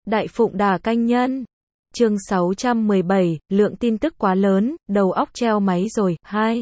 Đại Phụng Đà Canh Nhân. Chương 617, lượng tin tức quá lớn, đầu óc treo máy rồi. 2.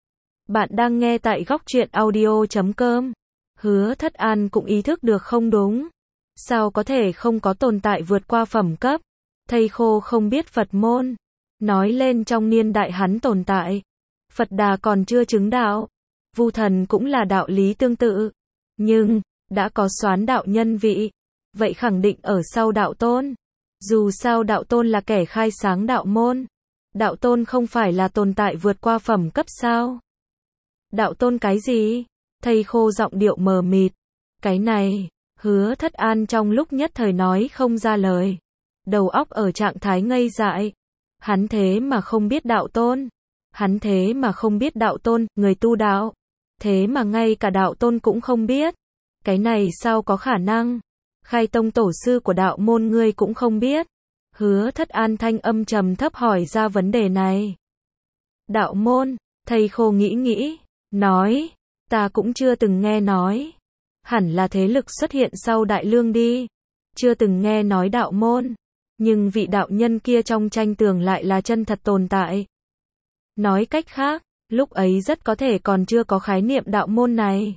Bạn đang nghe tại góc truyện audio.com. Hứa Thất An cũng ý thức được không đúng. Sao có thể không có tồn tại vượt qua phẩm cấp? Thầy khô không biết Phật môn. Nói lên trong niên đại hắn tồn tại. Phật Đà còn chưa chứng đạo. Vu Thần cũng là đạo lý tương tự. Nhưng, đã có soán đạo nhân vị. Vậy khẳng định ở sau đạo tôn. Dù sao đạo tôn là kẻ khai sáng đạo môn. Đạo tôn không phải là tồn tại vượt qua phẩm cấp sao? Đạo tôn cái gì? Thầy khô giọng điệu mờ mịt. Cái này, Hứa Thất An trong lúc nhất thời nói không ra lời. Đầu óc ở trạng thái ngây dại. Hắn thế mà không biết đạo tôn. Hắn thế mà không biết đạo tôn, người tu đạo. Thế mà ngay cả đạo tôn cũng không biết. Cái này sao có khả năng? Khai tông tổ sư của đạo môn ngươi cũng không biết. Hứa Thất An thanh âm trầm thấp hỏi ra vấn đề này. Đạo môn, thầy khô nghĩ, nói, ta cũng chưa từng nghe nói. Hẳn là thế lực xuất hiện sau Đại Lương đi. Chưa từng nghe nói đạo môn. Nhưng vị đạo nhân kia trong tranh tường lại là chân thật tồn tại. Nói cách khác, lúc ấy rất có thể còn chưa có khái niệm đạo môn này.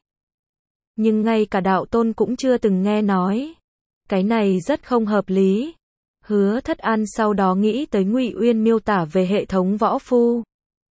Nhưng ngay cả đạo tôn cũng chưa từng nghe nói. Cái này rất không hợp lý. Hứa Thất An sau đó nghĩ tới Ngụy Uyên miêu tả về hệ thống võ phu.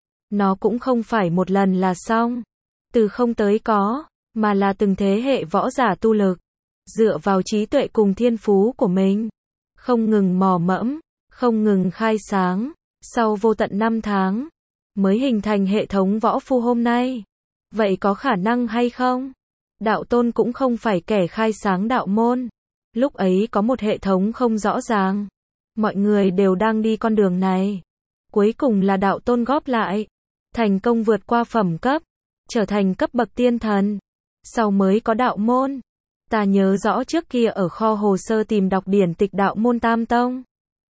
Nó cũng không phải một lần là xong. Từ không tới có, mà là từng thế hệ võ giả tu lực. Dựa vào trí tuệ cùng thiên phú của mình. Không ngừng mò mẫm, không ngừng khai sáng. Sau vô tận 5 tháng, mới hình thành hệ thống võ phu hôm nay. Vậy có khả năng hay không? Đạo tôn cũng không phải kẻ khai sáng đạo môn. Lúc ấy có một hệ thống không rõ ràng. Mọi người đều đang đi con đường này. Cuối cùng là đạo tôn góp lại. Thành công vượt qua phẩm cấp. Trở thành cấp bậc tiên thần. Sau mới có đạo môn. Ta nhớ rõ trước kia ở kho hồ sơ tìm đọc điển tịch đạo môn Tam Tông.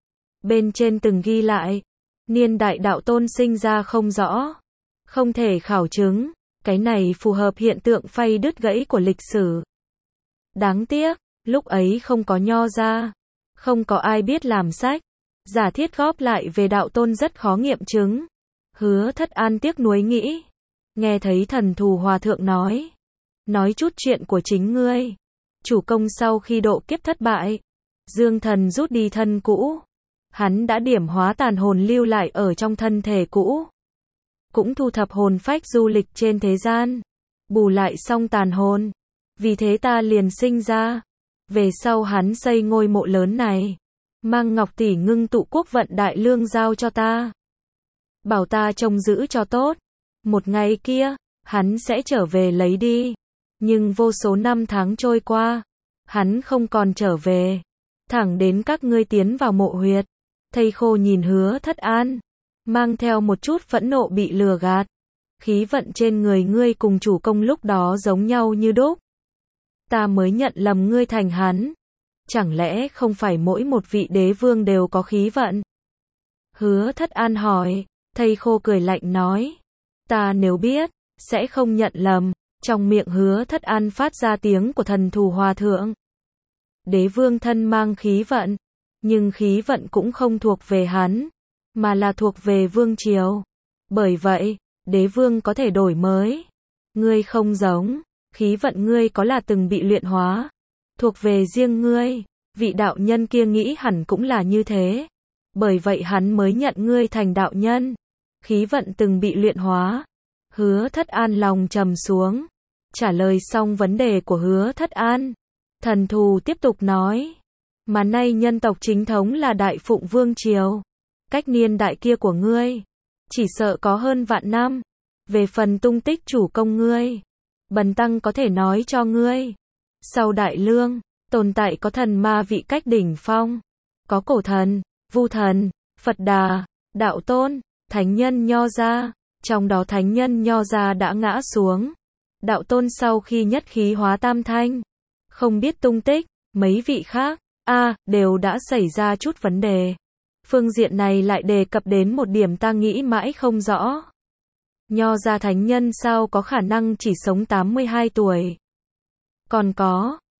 Bên trên từng ghi lại. Niên đại đạo tôn sinh ra không rõ. Không thể khảo chứng. Cái này phù hợp hiện tượng phay đứt gãy của lịch sử. Đáng tiếc, lúc ấy không có nho ra. Không có ai biết làm sách. Giả thiết góp lại về đạo tôn rất khó nghiệm chứng. Hứa Thất An tiếc nuối nghĩ. Nghe thấy Thần Thù Hòa Thượng nói. Nói chút chuyện của chính ngươi. Chủ công sau khi độ kiếp thất bại. Dương thần rút đi thân cũ. Hắn đã điểm hóa tàn hồn lưu lại ở trong thân thể cũ. Cũng thu thập hồn phách du lịch trên thế gian. Bù lại xong tàn hồn. Vì thế ta liền sinh ra. Về sau hắn xây ngôi mộ lớn này. Mang ngọc tỷ ngưng tụ quốc vận Đại Lương giao cho ta. Bảo ta trông giữ cho tốt. Một ngày kia, hắn sẽ trở về lấy đi. Nhưng vô số năm tháng trôi qua. Hắn không còn trở về. Thẳng đến các ngươi tiến vào mộ huyệt. Thầy khô nhìn Hứa Thất An. Mang theo một chút phẫn nộ bị lừa gạt. Khí vận trên người ngươi cùng chủ công lúc đó giống nhau như đúc. Ta mới nhận lầm ngươi thành hắn. Chẳng lẽ không phải mỗi một vị đế vương đều có khí vận? Hứa Thất An hỏi. Thầy khô cười lạnh nói. Ta nếu biết, sẽ không nhận lầm. Trong miệng Hứa Thất An phát ra tiếng của Thần Thù Hòa Thượng. Đế vương thân mang khí vận. Nhưng khí vận cũng không thuộc về hắn. Mà là thuộc về vương triều. Bởi vậy, đế vương có thể đổi mới. Ngươi không giống. Khí vận ngươi có là từng bị luyện hóa. Thuộc về riêng ngươi. Vị đạo nhân kia nghĩ hẳn cũng là như thế. Bởi vậy hắn mới nhận ngươi thành đạo nhân. Khí vận từng bị luyện hóa. Hứa Thất An lòng trầm xuống. Trả lời xong vấn đề của Hứa Thất An. Thần Thù tiếp tục nói. Mà nay nhân tộc chính thống là Đại Phụng Vương Triều. Cách niên đại kia của ngươi. Chỉ sợ có hơn vạn năm. Về phần tung tích chủ công ngươi. Bần tăng có thể nói cho ngươi. Sau Đại Lương, tồn tại có thần ma vị cách đỉnh phong. Có cổ thần, Vu Thần, Phật Đà, Đạo Tôn, Thánh Nhân Nho Gia. Trong đó Thánh Nhân Nho Gia đã ngã xuống. Đạo Tôn sau khi nhất khí hóa tam thanh. Không biết tung tích, mấy vị khác, đều đã xảy ra chút vấn đề. Phương diện này lại đề cập đến một điểm ta nghĩ mãi không rõ. Nho gia thánh nhân sao có khả năng chỉ sống 82 tuổi? Còn có,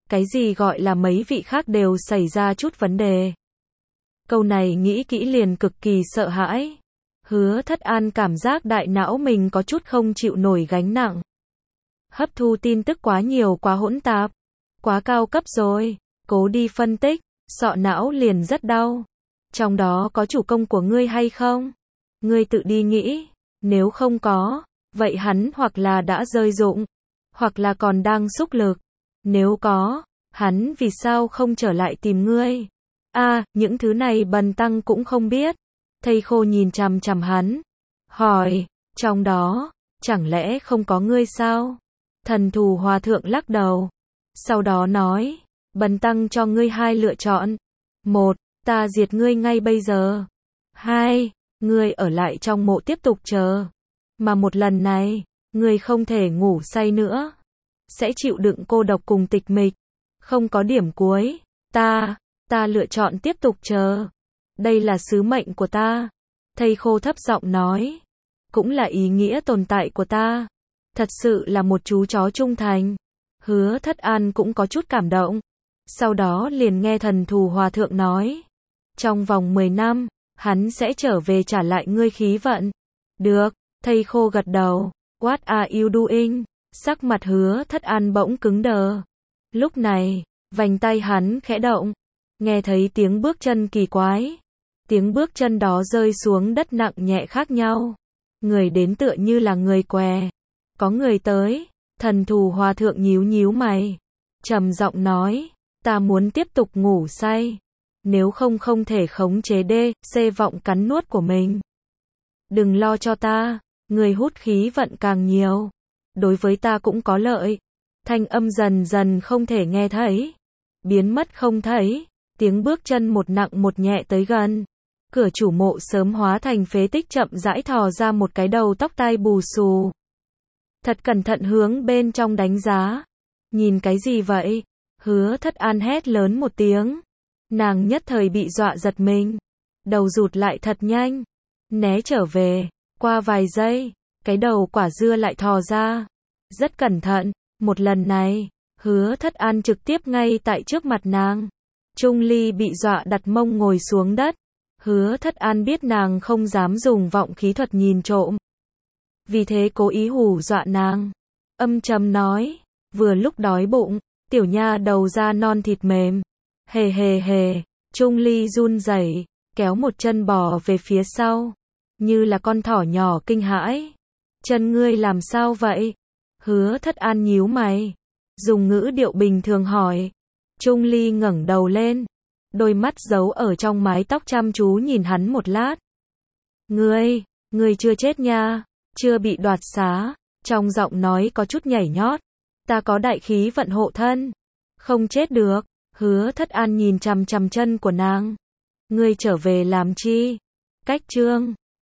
Cái gì gọi là mấy vị khác đều xảy ra chút vấn đề. Câu này nghĩ kỹ liền cực kỳ sợ hãi. Hứa Thất An cảm giác đại não mình có chút không chịu nổi gánh nặng. Hấp thu tin tức quá nhiều, quá hỗn tạp, quá cao cấp rồi. Cố đi phân tích, sọ não liền rất đau. Trong đó có chủ công của ngươi hay không? Ngươi tự đi nghĩ. Nếu không có, vậy hắn hoặc là đã rơi dụng, hoặc là còn đang xúc lực. Nếu có, hắn vì sao không trở lại tìm ngươi? Những thứ này Bần tăng cũng không biết. Thầy Khô nhìn chằm chằm hắn, hỏi, trong đó, chẳng lẽ không có ngươi sao? Thần Thù Hòa Thượng lắc đầu, sau đó nói, Bần tăng cho ngươi hai lựa chọn. 1, ta diệt ngươi ngay bây giờ. 2, ngươi ở lại trong mộ tiếp tục chờ. Mà một lần này, ngươi không thể ngủ say nữa. Sẽ chịu đựng cô độc cùng tịch mịch. Không có điểm cuối. Ta lựa chọn tiếp tục chờ. Đây là sứ mệnh của ta. Thầy Khô thấp giọng nói. Cũng là ý nghĩa tồn tại của ta. Thật sự là một chú chó trung thành. Hứa Thất An cũng có chút cảm động. Sau đó liền nghe Thần Thù Hòa Thượng nói. Trong vòng 10 năm, hắn sẽ trở về trả lại ngươi khí vận. Được, thầy Khô gật đầu. What are you doing? Sắc mặt Hứa Thất An bỗng cứng đờ. Lúc này, vành tay hắn khẽ động. Nghe thấy tiếng bước chân kỳ quái. Tiếng bước chân đó rơi xuống đất nặng nhẹ khác nhau. Người đến tựa như là người què. Có người tới. Thần Thù Hòa Thượng nhíu nhíu mày. Trầm giọng nói. Ta muốn tiếp tục ngủ say. Nếu không thể khống chế vọng cắn nuốt của mình. Đừng lo cho ta. Người hút khí vận càng nhiều. Đối với ta cũng có lợi. Thanh âm dần dần không thể nghe thấy. Biến mất không thấy. Tiếng bước chân một nặng một nhẹ tới gần. Cửa chủ mộ sớm hóa thành phế tích chậm rãi thò ra một cái đầu tóc tai bù xù. Thật cẩn thận hướng bên trong đánh giá. Nhìn cái gì vậy? Hứa Thất An hét lớn một tiếng. Nàng nhất thời bị dọa giật mình. Đầu rụt lại thật nhanh. Né trở về. Qua vài giây, cái đầu quả dưa lại thò ra. Rất cẩn thận. Một lần này, Hứa Thất An trực tiếp ngay tại trước mặt nàng. Trung Ly bị dọa đặt mông ngồi xuống đất. Hứa Thất An biết nàng không dám dùng vọng khí thuật nhìn trộm. Vì thế cố ý hù dọa nàng. Âm trầm nói, vừa lúc đói bụng, tiểu nha đầu da non thịt mềm. Hề hề hề, Trung Ly run rẩy, kéo một chân bò về phía sau. Như là con thỏ nhỏ kinh hãi. Chân ngươi làm sao vậy? Hứa Thất An nhíu mày. Dùng ngữ điệu bình thường hỏi. Trung Ly ngẩng đầu lên. Đôi mắt giấu ở trong mái tóc chăm chú nhìn hắn một lát. Ngươi chưa chết nha. Chưa bị đoạt xá. Trong giọng nói có chút nhảy nhót. Ta có đại khí vận hộ thân. Không chết được. Hứa Thất An nhìn chằm chằm chân của nàng. Ngươi trở về làm chi? Cách chương